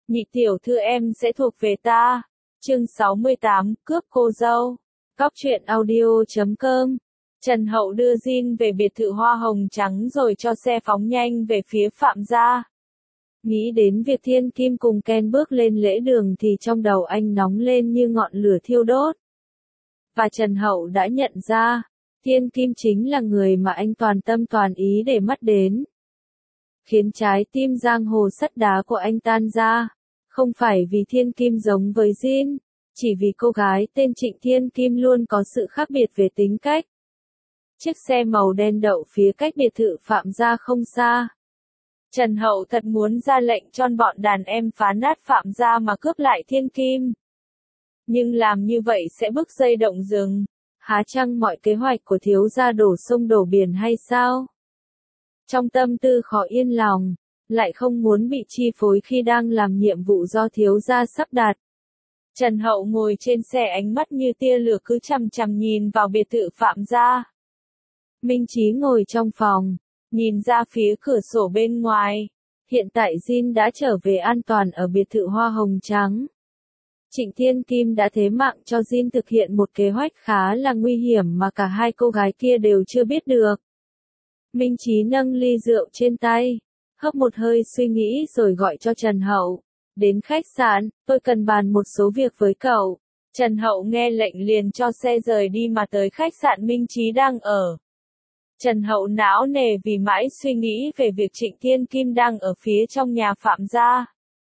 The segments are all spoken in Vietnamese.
Nhị tiểu thư em sẽ thuộc về ta. Chương 68, cướp cô dâu. Cóc truyện audio.com. Trần Hậu đưa Jin về biệt thự hoa hồng trắng rồi cho xe phóng nhanh về phía Phạm gia. Nghĩ đến việc Thiên Kim cùng Ken bước lên lễ đường thì trong đầu anh nóng lên như ngọn lửa thiêu đốt. Và Trần Hậu đã nhận ra, Thiên Kim chính là người mà anh toàn tâm toàn ý để mắt đến. Khiến trái tim giang hồ sắt đá của anh tan ra. Không phải vì Thiên Kim giống với Jin, chỉ vì cô gái tên Trịnh Thiên Kim luôn có sự khác biệt về tính cách. Chiếc xe màu đen đậu phía cách biệt thự Phạm gia không xa. Trần Hậu thật muốn ra lệnh cho bọn đàn em phá nát Phạm gia mà cướp lại Thiên Kim. Nhưng làm như vậy sẽ bứt dây động rừng. Há chăng mọi kế hoạch của thiếu gia đổ sông đổ biển hay sao? Trong tâm tư khó yên lòng, lại không muốn bị chi phối khi đang làm nhiệm vụ do thiếu gia sắp đặt. Trần Hậu ngồi trên xe, ánh mắt như tia lửa cứ chằm chằm nhìn vào biệt thự Phạm gia. Minh Chí ngồi trong phòng, nhìn ra phía cửa sổ bên ngoài. Hiện tại Jin đã trở về an toàn ở biệt thự hoa hồng trắng. Trịnh Thiên Kim đã thế mạng cho Jin thực hiện một kế hoạch khá là nguy hiểm mà cả hai cô gái kia đều chưa biết được. Minh Chí nâng ly rượu trên tay, hớp một hơi suy nghĩ rồi gọi cho Trần Hậu. Đến khách sạn, tôi cần bàn một số việc với cậu. Trần Hậu nghe lệnh liền cho xe rời đi mà tới khách sạn Minh Chí đang ở. Trần Hậu não nề vì mãi suy nghĩ về việc Trịnh Thiên Kim đang ở phía trong nhà Phạm gia.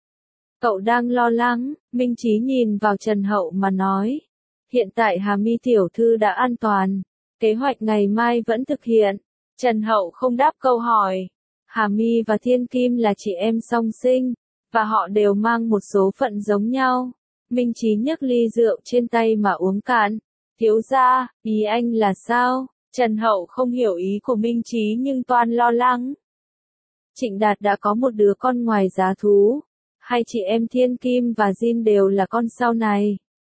Cậu đang lo lắng, Minh Chí nhìn vào Trần Hậu mà nói. Hiện tại Hà My tiểu thư đã an toàn, kế hoạch ngày mai vẫn thực hiện. Trần Hậu không đáp câu hỏi. Hà My và Thiên Kim là chị em song sinh, và họ đều mang một số phận giống nhau. Minh Chí nhấc ly rượu trên tay mà uống cạn. Thiếu gia, ý anh là sao? Trần Hậu không hiểu ý của Minh Chí nhưng toan lo lắng. Trịnh Đạt đã có một đứa con ngoài giá thú. Hai chị em Thiên Kim và Jin đều là con sau này.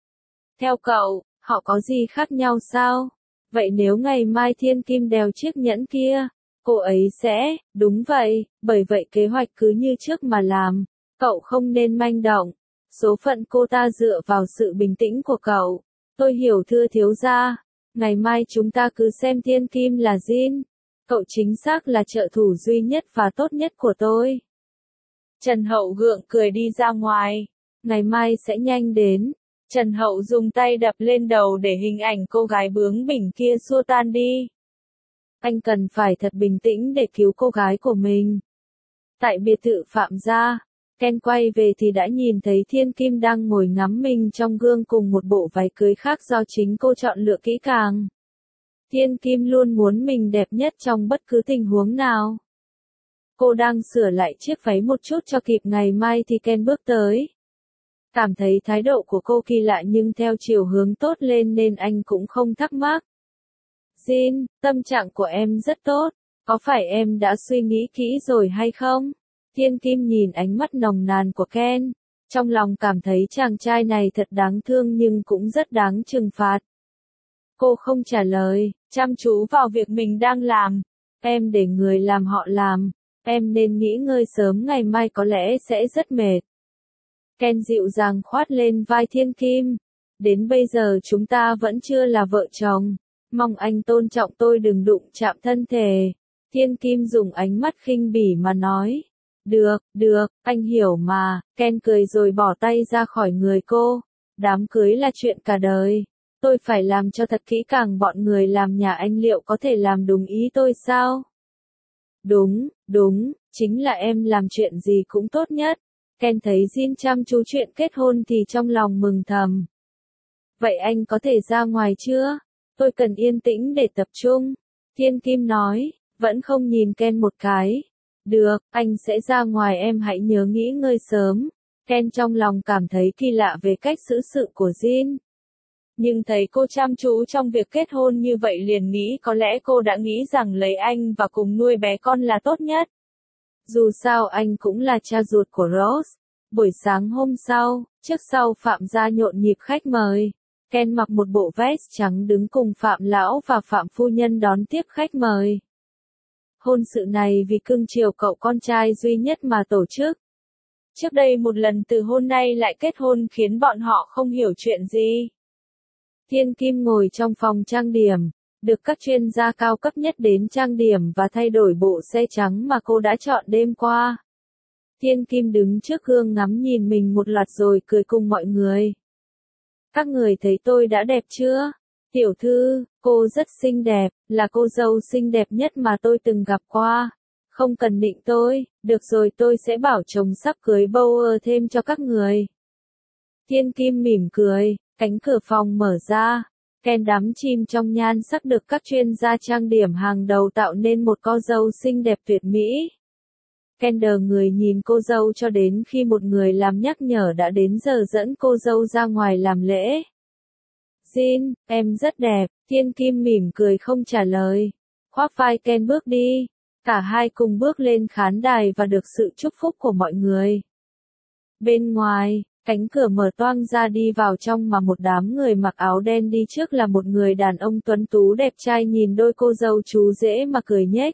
Theo cậu, họ có gì khác nhau sao? Vậy nếu ngày mai Thiên Kim đeo chiếc nhẫn kia, cô ấy sẽ, đúng vậy, bởi vậy kế hoạch cứ như trước mà làm. Cậu không nên manh động. Số phận cô ta dựa vào sự bình tĩnh của cậu. Tôi hiểu thưa thiếu gia. Ngày mai chúng ta cứ xem Thiên Kim là Jin. Cậu chính xác là trợ thủ duy nhất và tốt nhất của tôi. Trần Hậu gượng cười đi ra ngoài. Ngày mai sẽ nhanh đến. Trần Hậu dùng tay đập lên đầu để hình ảnh cô gái bướng bỉnh kia xua tan đi. Anh cần phải thật bình tĩnh để cứu cô gái của mình. Tại biệt thự Phạm gia, Ken quay về thì đã nhìn thấy Thiên Kim đang ngồi ngắm mình trong gương cùng một bộ váy cưới khác do chính cô chọn lựa kỹ càng. Thiên Kim luôn muốn mình đẹp nhất trong bất cứ tình huống nào. Cô đang sửa lại chiếc váy một chút cho kịp ngày mai thì Ken bước tới. Cảm thấy thái độ của cô kỳ lạ nhưng theo chiều hướng tốt lên nên anh cũng không thắc mắc. Jin, tâm trạng của em rất tốt, có phải em đã suy nghĩ kỹ rồi hay không? Thiên Kim nhìn ánh mắt nồng nàn của Ken, trong lòng cảm thấy chàng trai này thật đáng thương nhưng cũng rất đáng trừng phạt. Cô không trả lời, chăm chú vào việc mình đang làm. Em để người làm họ làm, em nên nghỉ ngơi sớm, ngày mai có lẽ sẽ rất mệt. Ken dịu dàng khoát lên vai Thiên Kim. Đến bây giờ chúng ta vẫn chưa là vợ chồng. Mong anh tôn trọng tôi, đừng đụng chạm thân thể. Thiên Kim dùng ánh mắt khinh bỉ mà nói. Được, anh hiểu mà. Ken cười rồi bỏ tay ra khỏi người cô. Đám cưới là chuyện cả đời. Tôi phải làm cho thật kỹ càng, bọn người làm nhà anh liệu có thể làm đúng ý tôi sao? Đúng, chính là em làm chuyện gì cũng tốt nhất. Ken thấy Jin chăm chú chuyện kết hôn thì trong lòng mừng thầm. Vậy anh có thể ra ngoài chưa? Tôi cần yên tĩnh để tập trung. Thiên Kim nói, vẫn không nhìn Ken một cái. Được, anh sẽ ra ngoài, em hãy nhớ nghỉ ngơi sớm. Ken trong lòng cảm thấy kỳ lạ về cách xử sự của Jin. Nhưng thấy cô chăm chú trong việc kết hôn như vậy liền nghĩ có lẽ cô đã nghĩ rằng lấy anh và cùng nuôi bé con là tốt nhất. Dù sao anh cũng là cha ruột của Rose. Buổi sáng hôm sau, trước sau Phạm gia nhộn nhịp khách mời. Ken mặc một bộ vest trắng đứng cùng Phạm lão và Phạm phu nhân đón tiếp khách mời. Hôn sự này vì cưng chiều cậu con trai duy nhất mà tổ chức. Trước đây một lần từ hôn nay lại kết hôn khiến bọn họ không hiểu chuyện gì. Thiên Kim ngồi trong phòng trang điểm, được các chuyên gia cao cấp nhất đến trang điểm và thay đổi bộ xe trắng mà cô đã chọn đêm qua. Thiên Kim đứng trước gương ngắm nhìn mình một loạt rồi cười cùng mọi người. Các người thấy tôi đã đẹp chưa? Tiểu thư, cô rất xinh đẹp, là cô dâu xinh đẹp nhất mà tôi từng gặp qua. Không cần nịnh tôi, được rồi tôi sẽ bảo chồng sắp cưới Bauer thêm cho các người. Thiên Kim mỉm cười, cánh cửa phòng mở ra. Ken đắm chìm trong nhan sắc được các chuyên gia trang điểm hàng đầu tạo nên một cô dâu xinh đẹp tuyệt mỹ. Ken đờ người nhìn cô dâu cho đến khi một người làm nhắc nhở đã đến giờ dẫn cô dâu ra ngoài làm lễ. Jin, em rất đẹp, Thiên Kim mỉm cười không trả lời. Khoác vai Ken bước đi. Cả hai cùng bước lên khán đài và được sự chúc phúc của mọi người. Bên ngoài, cánh cửa mở toang ra đi vào trong mà một đám người mặc áo đen đi trước là một người đàn ông tuấn tú đẹp trai nhìn đôi cô dâu chú rể mà cười nhếch.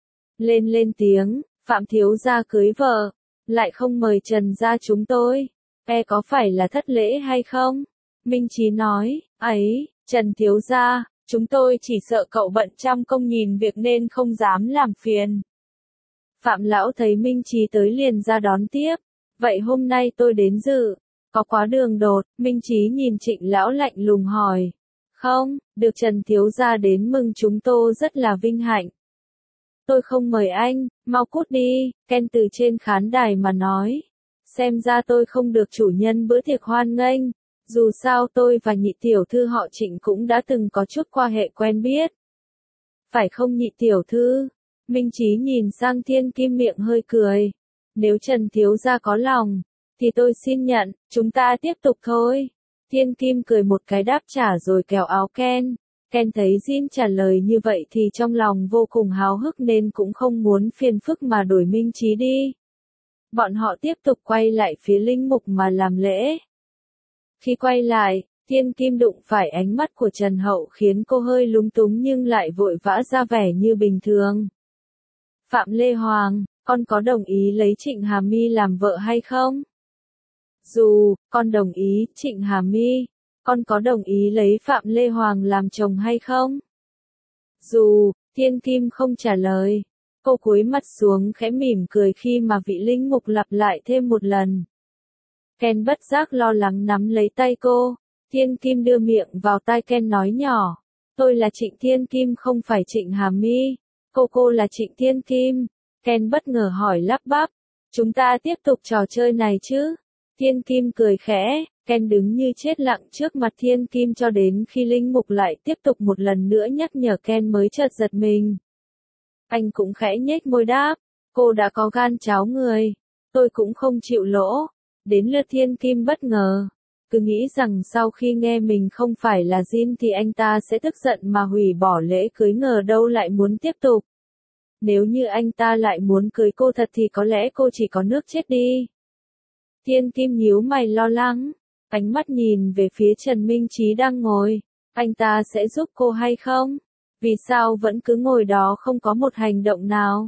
Lên tiếng, Phạm thiếu gia cưới vợ, lại không mời Trần gia chúng tôi. Có phải là thất lễ hay không? Minh Chí nói, ấy, Trần thiếu gia, chúng tôi chỉ sợ cậu bận trăm công nghìn việc nên không dám làm phiền. Phạm lão thấy Minh Chí tới liền ra đón tiếp. Vậy hôm nay tôi đến dự, có quá đường đột, Minh Chí nhìn Trịnh lão lạnh lùng hỏi. Không, được Trần thiếu gia đến mừng chúng tôi rất là vinh hạnh. Tôi không mời anh, mau cút đi, Ken từ trên khán đài mà nói. Xem ra tôi không được chủ nhân bữa tiệc hoan nghênh. Dù sao tôi và nhị tiểu thư họ Trịnh cũng đã từng có chút quan hệ quen biết. Phải không nhị tiểu thư? Minh Chí nhìn sang Thiên Kim miệng hơi cười. Nếu Trần thiếu gia có lòng, thì tôi xin nhận, chúng ta tiếp tục thôi. Thiên Kim cười một cái đáp trả rồi kéo áo Ken. Ken thấy Jin trả lời như vậy thì trong lòng vô cùng háo hức nên cũng không muốn phiền phức mà đuổi Minh Chí đi. Bọn họ tiếp tục quay lại phía linh mục mà làm lễ. Khi quay lại, Thiên Kim đụng phải ánh mắt của Trần Hậu khiến cô hơi lúng túng nhưng lại vội vã ra vẻ như bình thường. Phạm Lê Hoàng, con có đồng ý lấy Trịnh Hà My làm vợ hay không? Dù, con đồng ý, Trịnh Hà My, con có đồng ý lấy Phạm Lê Hoàng làm chồng hay không? Dù, Thiên Kim không trả lời. Cô cúi mặt xuống khẽ mỉm cười khi mà vị linh mục lặp lại thêm một lần. Ken bất giác lo lắng nắm lấy tay cô. Thiên Kim đưa miệng vào tai Ken nói nhỏ. Tôi là Trịnh Thiên Kim không phải Trịnh Hà My. Cô là Trịnh Thiên Kim. Ken bất ngờ hỏi lắp bắp. Chúng ta tiếp tục trò chơi này chứ? Thiên Kim cười khẽ. Ken đứng như chết lặng trước mặt Thiên Kim cho đến khi linh mục lại tiếp tục một lần nữa nhắc nhở Ken mới chợt giật mình. Anh cũng khẽ nhếch môi đáp. Cô đã có gan cháo người. Tôi cũng không chịu lỗ. Đến lượt Thiên Kim bất ngờ. Cứ nghĩ rằng sau khi nghe mình không phải là Jin thì anh ta sẽ tức giận mà hủy bỏ lễ cưới, ngờ đâu lại muốn tiếp tục. Nếu như anh ta lại muốn cưới cô thật thì có lẽ cô chỉ có nước chết đi. Thiên Kim nhíu mày lo lắng. Ánh mắt nhìn về phía Trần Minh Chí đang ngồi. Anh ta sẽ giúp cô hay không? Vì sao vẫn cứ ngồi đó không có một hành động nào?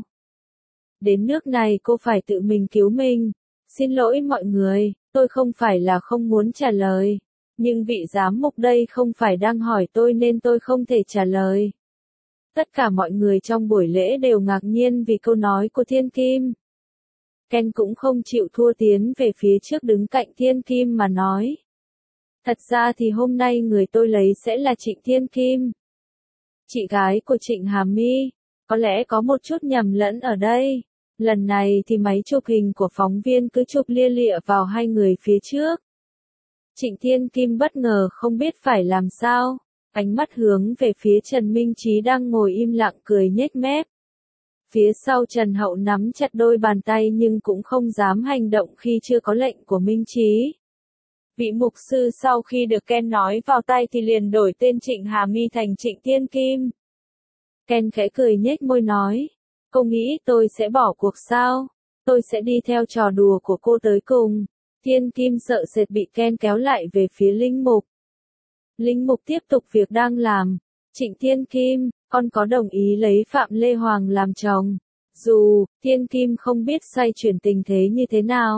Đến nước này cô phải tự mình cứu mình. Xin lỗi mọi người, tôi không phải là không muốn trả lời. Nhưng vị giám mục đây không phải đang hỏi tôi nên tôi không thể trả lời. Tất cả mọi người trong buổi lễ đều ngạc nhiên vì câu nói của Thiên Kim. Ken cũng không chịu thua tiến về phía trước đứng cạnh Thiên Kim mà nói. Thật ra thì hôm nay người tôi lấy sẽ là Trịnh Thiên Kim. Chị gái của Trịnh Hà My. Có lẽ có một chút nhầm lẫn ở đây. Lần này thì máy chụp hình của phóng viên cứ chụp lia lịa vào hai người phía trước. Trịnh Thiên Kim bất ngờ không biết phải làm sao. Ánh mắt hướng về phía Trần Minh Chí đang ngồi im lặng cười nhếch mép. Phía sau Trần Hậu nắm chặt đôi bàn tay nhưng cũng không dám hành động khi chưa có lệnh của Minh Chí. Vị mục sư sau khi được Ken nói vào tay thì liền đổi tên Trịnh Hà My thành Trịnh Thiên Kim. Ken khẽ cười nhếch môi nói. Cô nghĩ tôi sẽ bỏ cuộc sao? Tôi sẽ đi theo trò đùa của cô tới cùng. Thiên Kim sợ sệt bị Ken kéo lại về phía linh mục. Linh mục tiếp tục việc đang làm. Trịnh Thiên Kim, con có đồng ý lấy Phạm Lê Hoàng làm chồng? Dù, Thiên Kim không biết xoay chuyển tình thế như thế nào.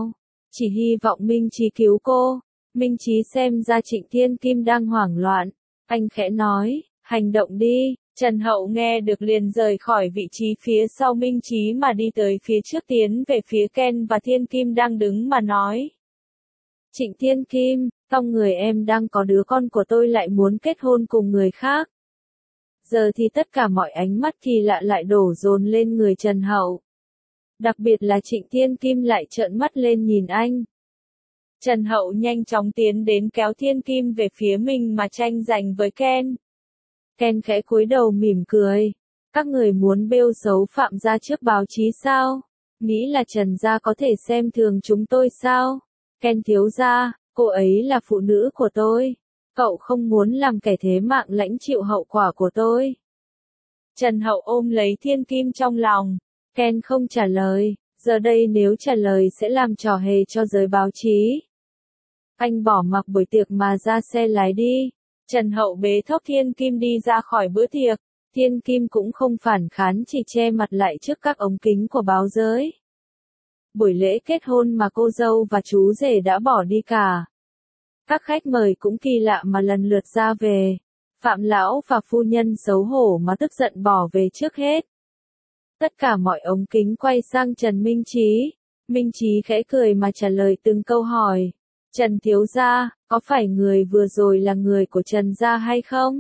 Chỉ hy vọng Minh Chí cứu cô. Minh Chí xem ra Trịnh Thiên Kim đang hoảng loạn. Anh khẽ nói, hành động đi. Trần Hậu nghe được liền rời khỏi vị trí phía sau Minh Chí mà đi tới phía trước tiến về phía Ken và Thiên Kim đang đứng mà nói. Trịnh Thiên Kim, xong người em đang có đứa con của tôi lại muốn kết hôn cùng người khác. Giờ thì tất cả mọi ánh mắt kỳ lạ lại đổ dồn lên người Trần Hậu. Đặc biệt là Trịnh Thiên Kim lại trợn mắt lên nhìn anh. Trần Hậu nhanh chóng tiến đến kéo Thiên Kim về phía mình mà tranh giành với Ken. Ken khẽ cúi đầu mỉm cười. Các người muốn bêu xấu Phạm gia trước báo chí sao? Nghĩ là Trần gia có thể xem thường chúng tôi sao? Ken thiếu gia, cô ấy là phụ nữ của tôi. Cậu không muốn làm kẻ thế mạng lãnh chịu hậu quả của tôi. Trần Hậu ôm lấy Thiên Kim trong lòng. Ken không trả lời, giờ đây nếu trả lời sẽ làm trò hề cho giới báo chí. Anh bỏ mặc buổi tiệc mà ra xe lái đi. Trần Hậu bế thốc Thiên Kim đi ra khỏi bữa tiệc. Thiên Kim cũng không phản kháng, chỉ che mặt lại trước các ống kính của báo giới. Buổi lễ kết hôn mà cô dâu và chú rể đã bỏ đi cả. Các khách mời cũng kỳ lạ mà lần lượt ra về. Phạm lão và phu nhân xấu hổ mà tức giận bỏ về trước hết. Tất cả mọi ống kính quay sang Trần Minh Chí. Minh Chí khẽ cười mà trả lời từng câu hỏi. Trần thiếu gia, có phải người vừa rồi là người của Trần gia hay không?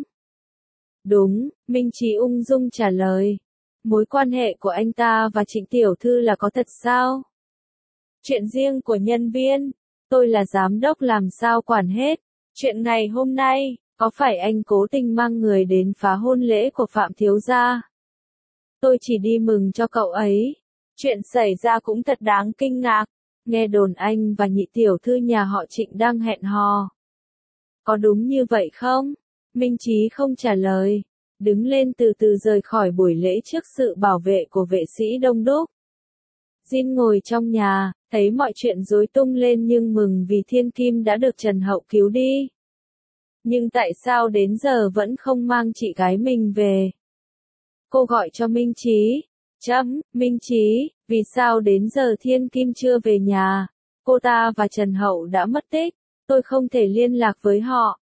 Đúng, Minh Chí ung dung trả lời. Mối quan hệ của anh ta và Trịnh tiểu thư là có thật sao? Chuyện riêng của nhân viên, tôi là giám đốc làm sao quản hết. Chuyện ngày hôm nay, có phải anh cố tình mang người đến phá hôn lễ của Phạm thiếu gia? Tôi chỉ đi mừng cho cậu ấy. Chuyện xảy ra cũng thật đáng kinh ngạc. Nghe đồn anh và nhị tiểu thư nhà họ Trịnh đang hẹn hò. Có đúng như vậy không? Minh Chí không trả lời. Đứng lên từ từ rời khỏi buổi lễ trước sự bảo vệ của vệ sĩ đông đúc. Jin ngồi trong nhà, thấy mọi chuyện rối tung lên nhưng mừng vì Thiên Kim đã được Trần Hậu cứu đi. Nhưng tại sao đến giờ vẫn không mang chị gái mình về? Cô gọi cho Minh Chí. Minh Chí, vì sao đến giờ Thiên Kim chưa về nhà? Cô ta và Trần Hậu đã mất tích. Tôi không thể liên lạc với họ.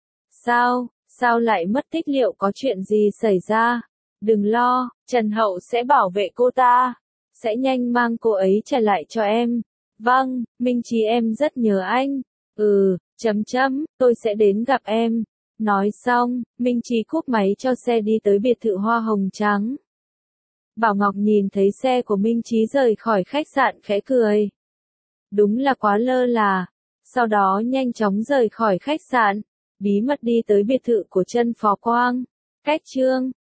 Sao lại mất tích, liệu có chuyện gì xảy ra? Đừng lo, Trần Hậu sẽ bảo vệ cô ta. Sẽ nhanh mang cô ấy trả lại cho em. Vâng, Minh Chí em rất nhớ anh. Tôi sẽ đến gặp em. Nói xong, Minh Chí cúp máy cho xe đi tới biệt thự hoa hồng trắng. Bảo Ngọc nhìn thấy xe của Minh Chí rời khỏi khách sạn khẽ cười. Đúng là quá lơ là. Sau đó nhanh chóng rời khỏi khách sạn, bí mật đi tới biệt thự của Trân Phó Quang. Cách chương